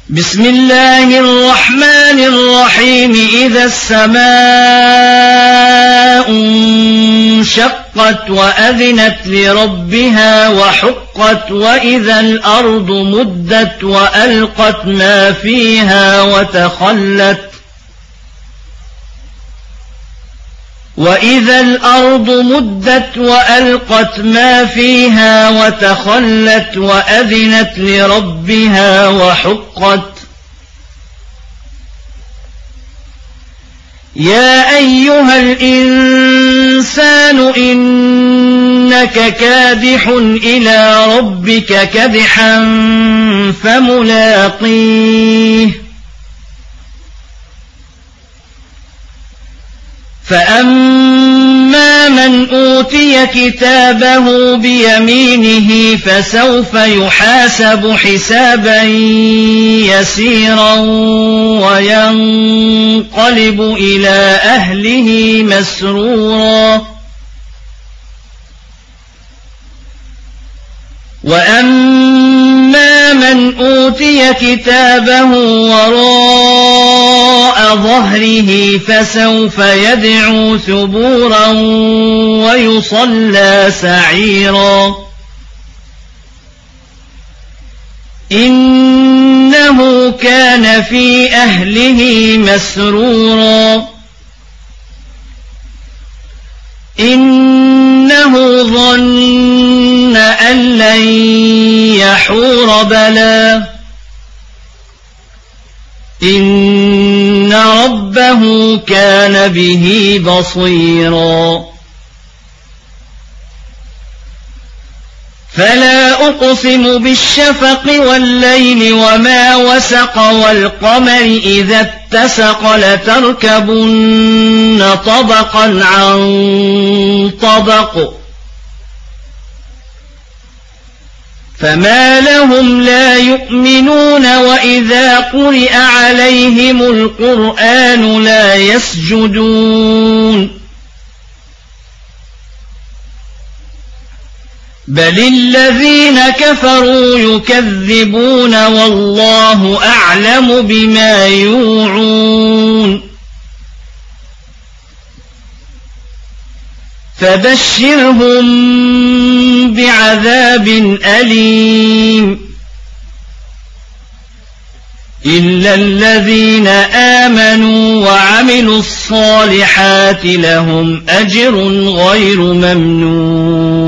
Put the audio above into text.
بسم الله الرحمن الرحيم إذا السماء انشقت وأذنت لربها وحقت وإذا الأرض مدت وألقت ما فيها وتخلت وإذا الأرض مدت وألقت ما فيها وتخلت وأذنت لربها وحقت يا أيها الإنسان إنك كادح إلى ربك كدحا فملاقيه فأما من أوتي كتابه بيمينه فسوف يحاسب حسابا يسيرا وينقلب إلى أهله مسرورا وأما من أوتي كتابه وراء ظهره فسوف يدعو ثبورا ويصلى سعيرا إنه كان في أهله مسرورا إنه ظن أن لن يحور بلى إن ربه كان به بصيرا فلا أقسم بالشفق والليل وما وسق والقمر إذا اتسق لتركبن طبقا عن طبق فما لهم لا يؤمنون وإذا قرئ عليهم القرآن لا يسجدون بل الذين كفروا يكذبون والله أعلم بما يوعون فبشرهم بعذاب أليم إلا الذين آمنوا وعملوا الصالحات لهم أجر غير ممنون